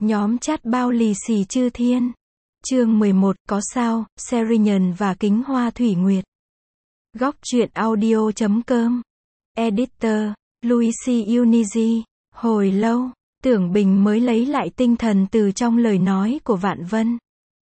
Nhóm chat bao lì xì chư thiên. Chương 11, có sao, Serian và Kính Hoa Thủy Nguyệt. Góc truyện audio.com. Editor, Luisi Unigi. Hồi lâu, Tưởng Bình mới lấy lại tinh thần từ trong lời nói của Vạn Vân.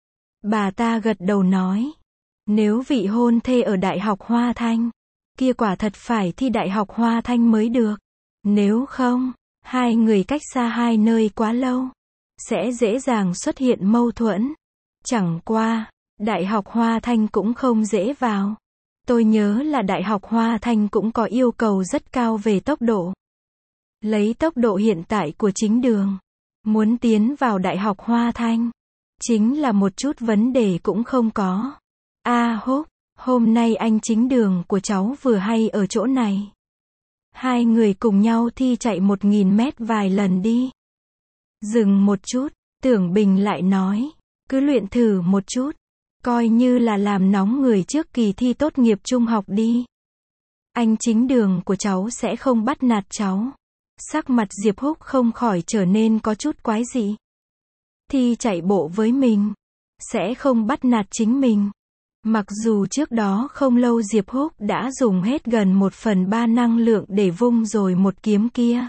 Bà ta gật đầu nói. Nếu vị hôn thê ở Đại học Hoa Thanh, kia quả thật phải thi Đại học Hoa Thanh mới được. Nếu không, hai người cách xa hai nơi quá lâu, sẽ dễ dàng xuất hiện mâu thuẫn. Chẳng qua, Đại học Hoa Thanh cũng không dễ vào. Tôi nhớ là Đại học Hoa Thanh cũng có yêu cầu rất cao về tốc độ. Lấy tốc độ hiện tại của Chính Đường, muốn tiến vào Đại học Hoa Thanh, chính là một chút vấn đề cũng không có. Húc, hôm nay anh Chính Đường của cháu vừa hay ở chỗ này. Hai người cùng nhau thi chạy 1000 mét vài lần đi. Dừng một chút, Tưởng Bình lại nói, cứ luyện thử một chút, coi như là làm nóng người trước kỳ thi tốt nghiệp trung học đi. Anh Chính Đường của cháu sẽ không bắt nạt cháu. Sắc mặt Diệp Húc không khỏi trở nên có chút quái dị. Thi chạy bộ với mình, sẽ không bắt nạt chính mình. Mặc dù trước đó không lâu Diệp Húc đã dùng hết gần 1/3 năng lượng để vung rồi một kiếm kia.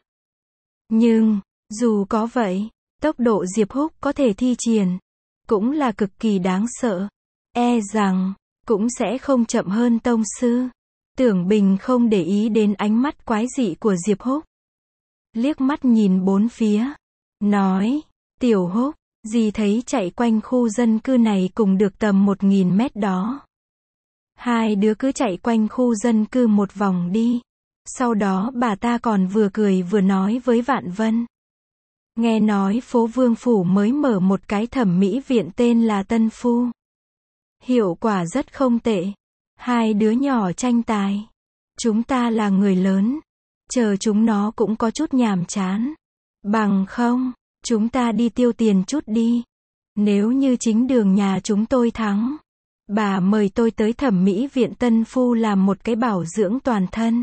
Nhưng, dù có vậy, tốc độ Diệp Húc có thể thi triển, cũng là cực kỳ đáng sợ. E rằng, cũng sẽ không chậm hơn tông sư. Tưởng Bình không để ý đến ánh mắt quái dị của Diệp Húc. Liếc mắt nhìn bốn phía, nói, Tiểu Húc, dì thấy chạy quanh khu dân cư này cùng được tầm 1000 mét đó. Hai đứa cứ chạy quanh khu dân cư một vòng đi. Sau đó bà ta còn vừa cười vừa nói với Vạn Vân. Nghe nói phố Vương Phủ mới mở một cái thẩm mỹ viện tên là Tân Phu. Hiệu quả rất không tệ. Hai đứa nhỏ tranh tài. Chúng ta là người lớn. Chờ chúng nó cũng có chút nhàm chán. Bằng không, chúng ta đi tiêu tiền chút đi. Nếu như Chính Đường nhà chúng tôi thắng, bà mời tôi tới thẩm mỹ viện Tân Phu làm một cái bảo dưỡng toàn thân.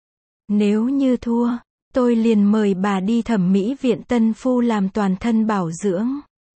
Nếu như thua, tôi liền mời bà đi thẩm mỹ viện Tân Phu làm toàn thân bảo dưỡng.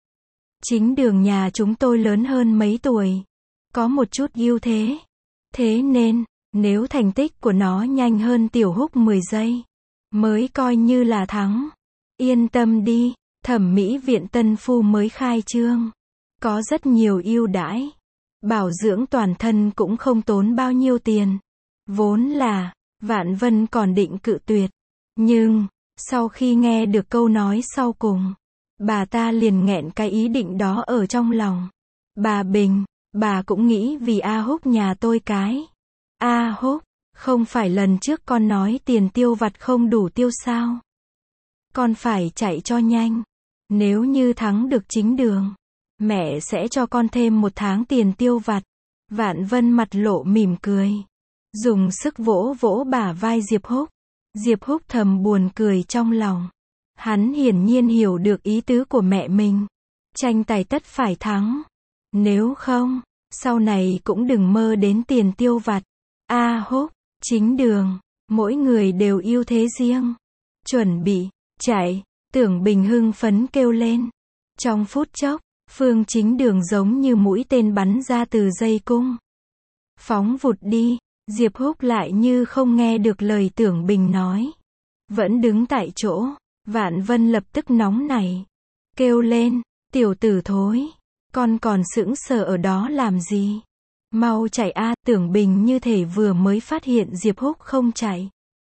Chính Đường nhà chúng tôi lớn hơn mấy tuổi, có một chút ưu thế. Thế nên, nếu thành tích của nó nhanh hơn Tiểu Húc 10 giây, mới coi như là thắng. Yên tâm đi, thẩm mỹ viện Tân Phu mới khai trương, có rất nhiều ưu đãi. Bảo dưỡng toàn thân cũng không tốn bao nhiêu tiền. Vốn là, Vạn Vân còn định cự tuyệt. Nhưng, sau khi nghe được câu nói sau cùng, bà ta liền nghẹn cái ý định đó ở trong lòng. Bà Bình, bà cũng nghĩ vì Húc nhà tôi cái. Húc, không phải lần trước con nói tiền tiêu vặt không đủ tiêu sao? Con phải chạy cho nhanh. Nếu như thắng được Chính Đường, mẹ sẽ cho con thêm 1 tháng tiền tiêu vặt. Vạn Vân mặt lộ mỉm cười, dùng sức vỗ vỗ bả vai Diệp Húc. Diệp Húc thầm buồn cười trong lòng. Hắn hiển nhiên hiểu được ý tứ của mẹ mình. Tranh tài tất phải thắng. Nếu không, sau này cũng đừng mơ đến tiền tiêu vặt. Húc, Chính Đường, mỗi người đều ưu thế riêng. Chuẩn bị, chạy, Tưởng Bình hưng phấn kêu lên. Trong phút chốc, Phương Chính Đường giống như mũi tên bắn ra từ dây cung. Phóng vụt đi, Diệp Húc lại như không nghe được lời Tưởng Bình nói. Vẫn đứng tại chỗ, Vạn Vân lập tức nóng nảy. Kêu lên, tiểu tử thối, con còn sững sờ ở đó làm gì? Mau chạy Tưởng Bình như thể vừa mới phát hiện Diệp Húc không chạy.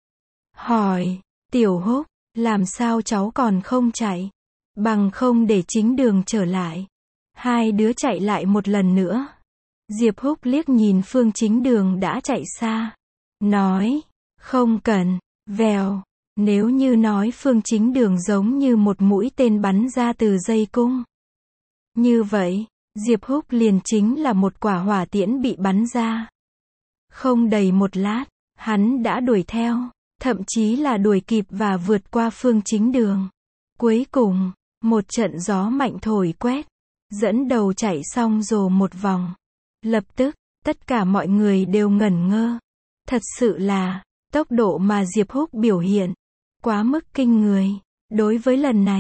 Hỏi, Tiểu Húc, làm sao cháu còn không chạy? Bằng không để Chính Đường trở lại. Hai đứa chạy lại một lần nữa. Diệp Húc liếc nhìn Phương Chính Đường đã chạy xa. Nói, không cần, vèo. Nếu như nói Phương Chính Đường giống như một mũi tên bắn ra từ dây cung, như vậy, Diệp Húc liền chính là một quả hỏa tiễn bị bắn ra. Không đầy một lát, hắn đã đuổi theo, thậm chí là đuổi kịp và vượt qua Phương Chính Đường. Cuối cùng, một trận gió mạnh thổi quét, dẫn đầu chạy xong rồi một vòng. Lập tức, tất cả mọi người đều ngẩn ngơ. Thật sự là, tốc độ mà Diệp Húc biểu hiện, quá mức kinh người. Đối với lần này,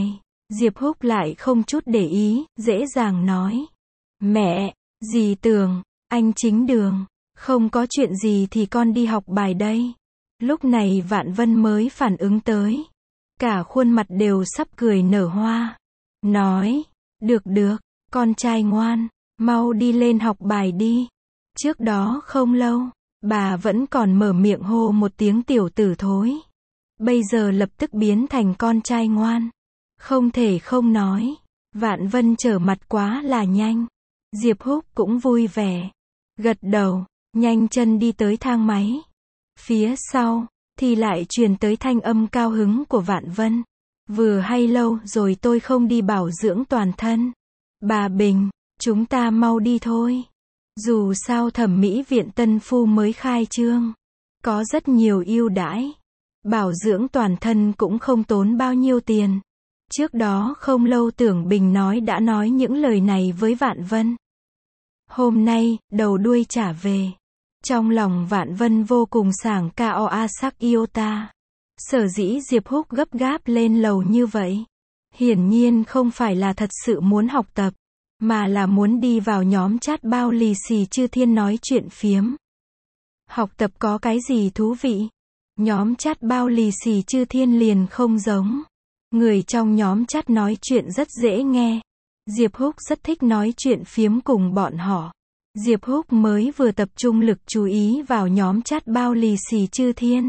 Diệp Húc lại không chút để ý, dễ dàng nói. Mẹ, dì Tường, anh Chính Đường, không có chuyện gì thì con đi học bài đây. Lúc này Vạn Vân mới phản ứng tới. Cả khuôn mặt đều sắp cười nở hoa. Nói, được, con trai ngoan, mau đi lên học bài đi. Trước đó không lâu, bà vẫn còn mở miệng hô một tiếng tiểu tử thối. Bây giờ lập tức biến thành con trai ngoan. Không thể không nói, Vạn Vân trở mặt quá là nhanh. Diệp Húc cũng vui vẻ. Gật đầu, nhanh chân đi tới thang máy. Phía sau, thì lại truyền tới thanh âm cao hứng của Vạn Vân. Vừa hay lâu rồi tôi không đi bảo dưỡng toàn thân. Bà Bình, chúng ta mau đi thôi. Dù sao thẩm mỹ viện Tân Phu mới khai trương. Có rất nhiều ưu đãi. Bảo dưỡng toàn thân cũng không tốn bao nhiêu tiền. Trước đó không lâu Tưởng Bình đã nói những lời này với Vạn Vân. Hôm nay, đầu đuôi trả về. Trong lòng Vạn Vân vô cùng sảng cao sắc iota. Sở dĩ Diệp Húc gấp gáp lên lầu như vậy. Hiển nhiên không phải là thật sự muốn học tập, mà là muốn đi vào nhóm chat bao lì xì chư thiên nói chuyện phiếm. Học tập có cái gì thú vị? Nhóm chat bao lì xì chư thiên liền không giống. Người trong nhóm chat nói chuyện rất dễ nghe. Diệp Húc rất thích nói chuyện phiếm cùng bọn họ. Diệp Húc mới vừa tập trung lực chú ý vào nhóm chat bao lì xì chư thiên.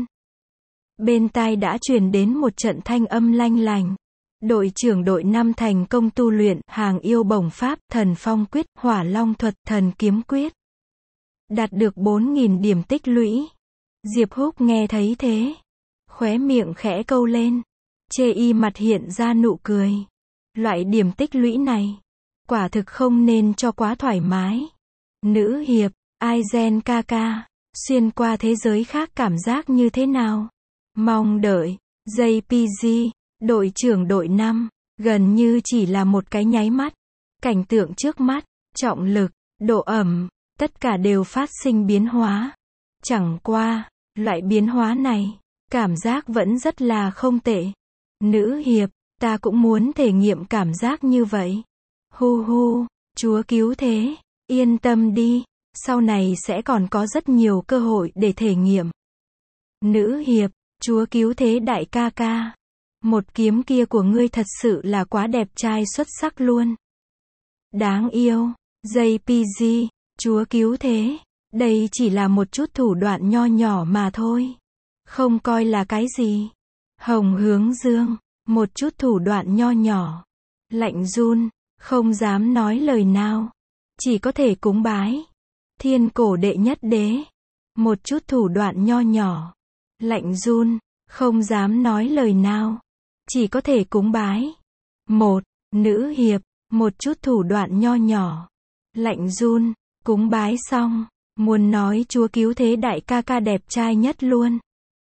Bên tai đã truyền đến một trận thanh âm lanh lành. Đội trưởng đội 5 thành công tu luyện Hàng Yêu Bổng Pháp, Thần Phong Quyết, Hỏa Long Thuật, Thần Kiếm Quyết. Đạt được 4.000 điểm tích lũy. Diệp Húc nghe thấy thế. Khóe miệng khẽ câu lên. Chê y mặt hiện ra nụ cười. Loại điểm tích lũy này, quả thực không nên cho quá thoải mái. Nữ hiệp, Aizen Kaka, xuyên qua thế giới khác cảm giác như thế nào? Mong đợi, JPG, đội trưởng đội 5, gần như chỉ là một cái nháy mắt. Cảnh tượng trước mắt, trọng lực, độ ẩm, tất cả đều phát sinh biến hóa. Chẳng qua, loại biến hóa này, cảm giác vẫn rất là không tệ. Nữ hiệp, ta cũng muốn thể nghiệm cảm giác như vậy. Hu hu, Chúa cứu thế, yên tâm đi, sau này sẽ còn có rất nhiều cơ hội để thể nghiệm. Nữ hiệp, Chúa cứu thế đại ca ca. Một kiếm kia của ngươi thật sự là quá đẹp trai xuất sắc luôn. Đáng yêu, JPG, Chúa cứu thế, đây chỉ là một chút thủ đoạn nho nhỏ mà thôi. Không coi là cái gì. Hồng Hướng Dương, một chút thủ đoạn nho nhỏ. Lạnh run, không dám nói lời nào. Chỉ có thể cúng bái. Thiên cổ đệ nhất đế. Một chút thủ đoạn nho nhỏ. Lạnh run, không dám nói lời nào. Chỉ có thể cúng bái. Một, nữ hiệp, một chút thủ đoạn nho nhỏ. Lạnh run, cúng bái xong, muốn nói Chúa cứu thế đại ca ca đẹp trai nhất luôn.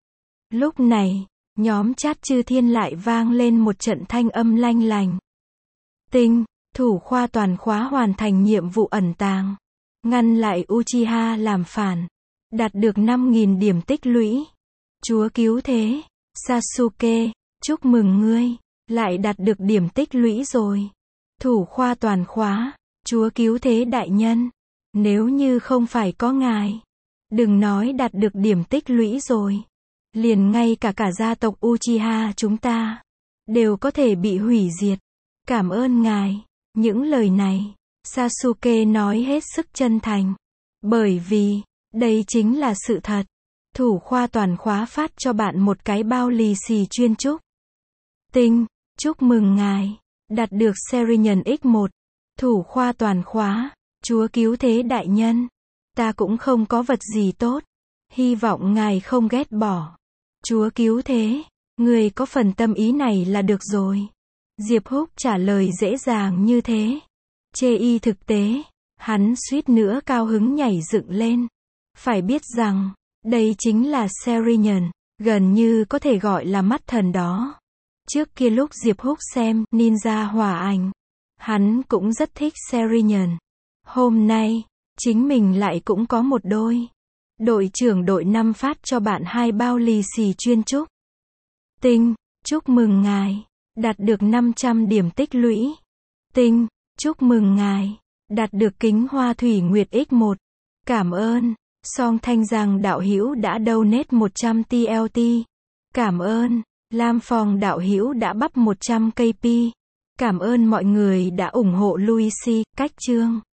Lúc này, nhóm chat chư thiên lại vang lên một trận thanh âm lanh lành. Tinh, thủ khoa toàn khóa hoàn thành nhiệm vụ ẩn tàng. Ngăn lại Uchiha làm phản. Đạt được 5.000 điểm tích lũy. Chúa cứu thế, Sasuke, chúc mừng ngươi, lại đạt được điểm tích lũy rồi. Thủ khoa toàn khóa, Chúa cứu thế đại nhân. Nếu như không phải có ngài, đừng nói đạt được điểm tích lũy rồi. Liền ngay cả gia tộc Uchiha chúng ta, đều có thể bị hủy diệt. Cảm ơn ngài. Những lời này, Sasuke nói hết sức chân thành. Bởi vì, đây chính là sự thật. Thủ khoa toàn khóa phát cho bạn một cái bao lì xì chuyên chúc. Tinh, chúc mừng ngài, đạt được Serinhân X1. Thủ khoa toàn khóa, Chúa cứu thế đại nhân. Ta cũng không có vật gì tốt. Hy vọng ngài không ghét bỏ. Chúa cứu thế, người có phần tâm ý này là được rồi. Diệp Húc trả lời dễ dàng như thế. Chê y thực tế, hắn suýt nữa cao hứng nhảy dựng lên. Phải biết rằng, đây chính là Serinhân, gần như có thể gọi là mắt thần đó. Trước kia lúc Diệp Húc xem Ninja Hỏa Ảnh, hắn cũng rất thích Serinhân. Hôm nay, chính mình lại cũng có một đôi. Đội trưởng đội 5 phát cho bạn 2 bao lì xì chuyên chúc. Tinh, chúc mừng ngài, Đạt được 500 điểm tích lũy. Tinh, chúc mừng ngài. Đạt được kính hoa thủy nguyệt X1. Cảm ơn. Song Thanh Giang đạo hữu đã donate 100 TLT. Cảm ơn. Lam Phong đạo hữu đã bắp 100 KP. Cảm ơn mọi người đã ủng hộ Luigi, cách chương.